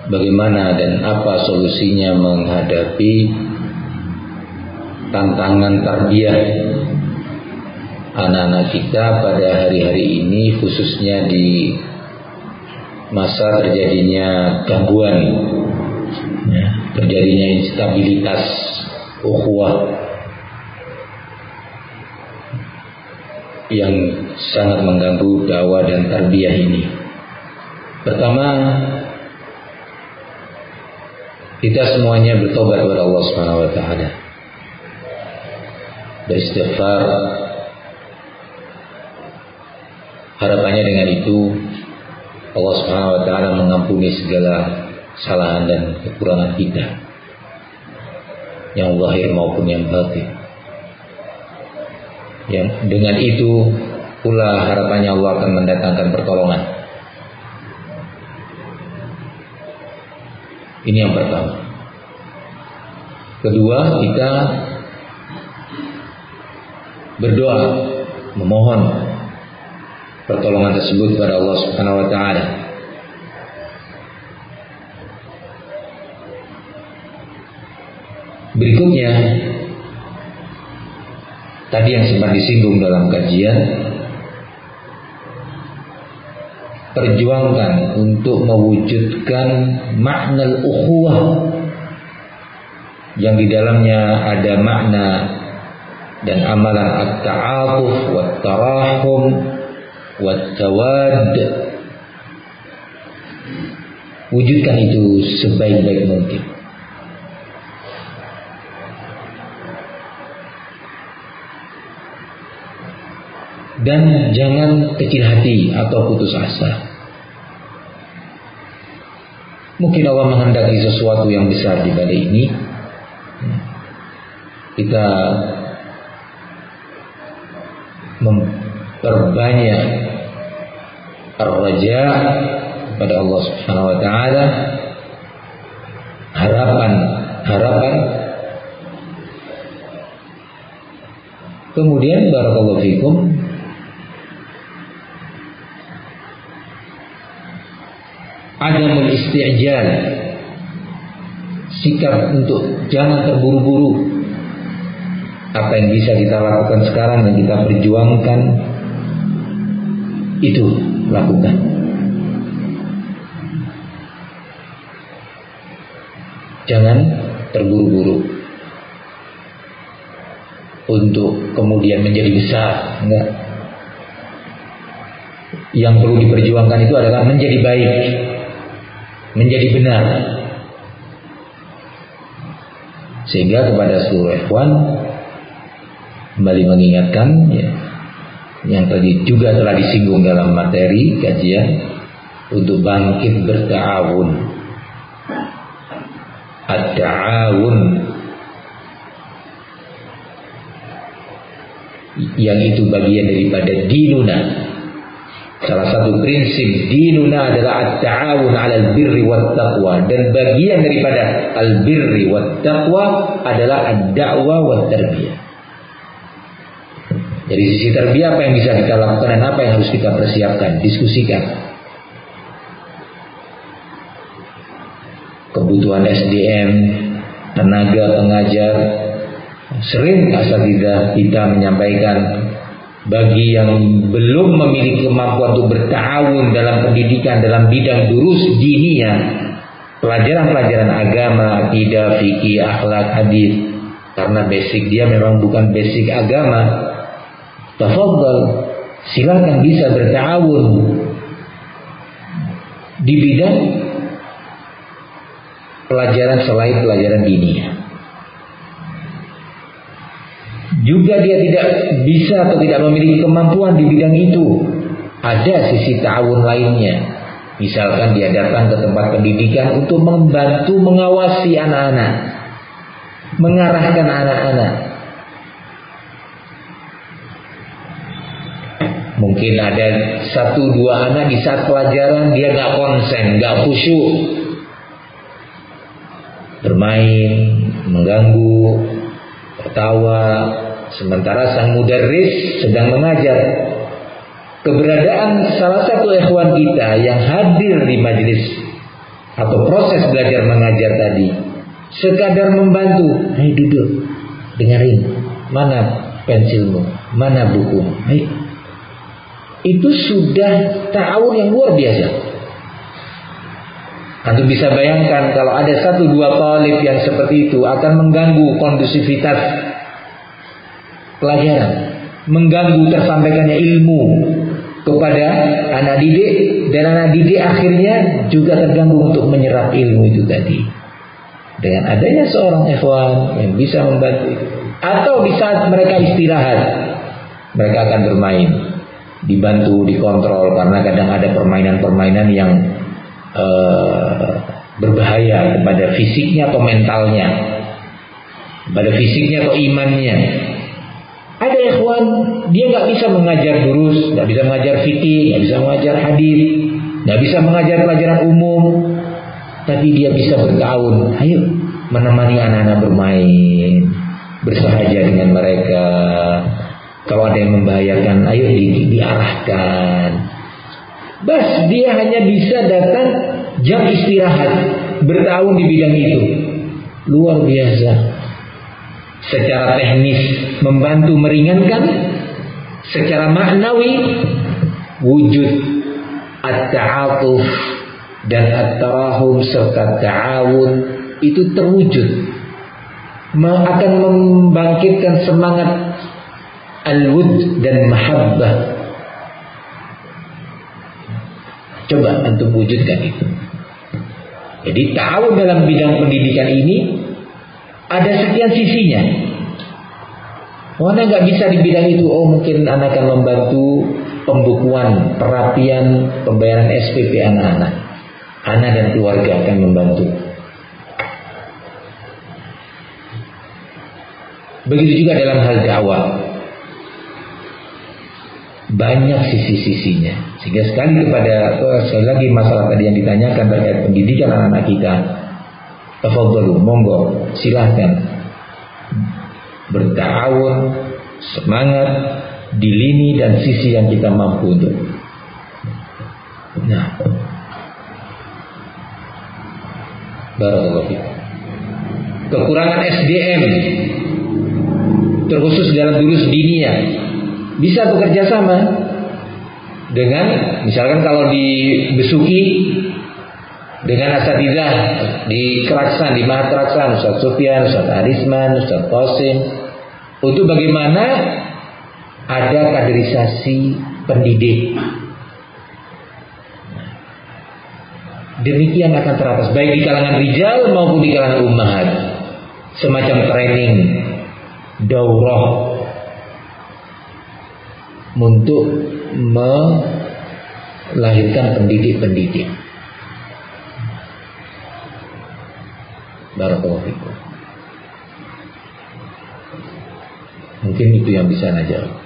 bagaimana dan apa solusinya menghadapi tantangan tarbiyah anak-anak kita pada hari-hari ini, khususnya di masa terjadinya gangguan, terjadinya instabilitas ukhuwah yang sangat mengganggu dakwah dan tarbiyah ini. Pertama, kita semuanya bertobat kepada Allah Subhanahu wa taala, beristighfar. Harapannya dengan itu Allah Subhanahu wa taala mengampuni segala kesalahan dan kekurangan kita, yang zahir maupun yang batin. Yang dengan itu pula harapannya Allah akan mendatangkan pertolongan. Ini yang pertama. Kedua, kita berdoa memohon pertolongan tersebut kepada Allah Subhanahu wa taala. Berikutnya, tadi yang sempat disinggung dalam kajian, perjuangkan untuk mewujudkan makna ukhuwah yang di dalamnya ada makna dan amalan at-ta'atuf wat-tarahum wat-tawad. Wujudkan itu sebaik-baik mungkin. Dan jangan kecil hati atau putus asa. Mungkin Allah menghendaki sesuatu yang besar di balik ini. Kita memperbanyak ar-raja kepada Allah Subhanahu wa taala, harapan. Kemudian barakallahu fikum, adamul isti'jal, sikap untuk jangan terburu-buru. Apa yang bisa kita lakukan sekarang dan kita perjuangkan, itu lakukan. Jangan terburu-buru untuk kemudian menjadi besar. Enggak. Yang perlu diperjuangkan itu adalah menjadi baik, menjadi benar. Sehingga kepada seluruh ikhwan kembali mengingatkan ya, yang tadi juga telah disinggung dalam materi kajian, untuk bangkit berta'awun. At-ta'awun, yang itu bagian daripada dinuna. Salah satu prinsip dinuna adalah at-ta'awun 'alal birri wat taqwa, dan bagian daripada al-birri wat taqwa adalah ad-da'wah wat tarbiyah. Dari sisi tarbiyah, apa yang bisa kita lakukan dan apa yang harus kita persiapkan, diskusikan. Kebutuhan SDM, tenaga pengajar. Sering asatidzah kita menyampaikan, bagi yang belum memiliki kemampuan untuk berta'awun dalam pendidikan dalam bidang durus diniyah, pelajaran-pelajaran agama, akidah, fikih, akhlak, hadis, karena basic dia memang bukan basic agama, tafadhal, silakan bisa berta'awun di bidang pelajaran selain pelajaran diniyah. Juga dia tidak bisa atau tidak memiliki kemampuan di bidang itu, ada sisi ta'awun lainnya. Misalkan dia datang ke tempat pendidikan untuk membantu mengawasi anak-anak, mengarahkan anak-anak. Mungkin ada 1-2 anak di saat pelajaran dia gak konsen, gak khusyuk, bermain, mengganggu, tertawa, sementara sang mudarris sedang mengajar. Keberadaan salah satu ikhwan kita yang hadir di majelis atau proses belajar mengajar tadi sekadar membantu, ayo duduk, dengerin, mana pensilmu, mana bukumu, ayo. Itu sudah ta'awun yang luar biasa. Antum bisa bayangkan kalau ada 1-2 talib yang seperti itu akan mengganggu kondusivitas pelajaran, mengganggu tersampaikannya ilmu kepada anak didik, dan anak didik akhirnya juga terganggu untuk menyerap ilmu itu tadi. Dengan adanya seorang ikhwan yang bisa membantu, atau di saat mereka istirahat mereka akan bermain, dibantu, dikontrol, karena kadang ada permainan-permainan yang berbahaya kepada fisiknya atau mentalnya, pada fisiknya atau imannya. Ada ikhwan dia nggak bisa mengajar durus, nggak bisa mengajar fikih, nggak bisa mengajar hadis, nggak bisa mengajar pelajaran umum, tapi dia bisa bertahun, ayo menemani anak-anak bermain, bersahaja dengan mereka. Kalau ada yang membahayakan, ayo diarahkan. Bas, dia hanya bisa datang jam istirahat, bertahun di bidang itu. Luar biasa. Secara teknis membantu meringankan, secara maknawi wujud at-ta'atuf dan at-tarahum serta ta'awun itu terwujud, akan membangkitkan semangat al-wud dan mahabbah. Coba antum wujudkan itu. Jadi ta'awun dalam bidang pendidikan ini ada sekian sisinya. Mana nggak bisa di bidang itu? Oh, mungkin anak akan membantu pembukuan, perapian, pembayaran SPP anak-anak. Anak dan keluarga akan membantu. Begitu juga dalam hal dakwah. Banyak sisi-sisinya. Sehingga sekali lagi masalah tadi yang ditanyakan terkait pendidikan anak-anak kita. Tafadhalu, monggo, silahkan berta'awun, semangat di lini dan sisi yang kita mampu untuk. Nah, barakallahu fiik. Kekurangan SDM terkhusus dalam durus diniyah bisa bekerja sama dengan, misalkan kalau di Besuki dengan asatidzah di Keraksan, di Mahat Keraksan, Ustaz Sufyan, Ustaz Arisman, Ustaz Qasim, untuk bagaimana ada kaderisasi pendidik. Demikian akan teratas baik di kalangan rijal maupun di kalangan ummahat, semacam training, daurah untuk melahirkan pendidik-pendidik. Barakallahu fikum. Mungkin itu yang bisa saya jawab.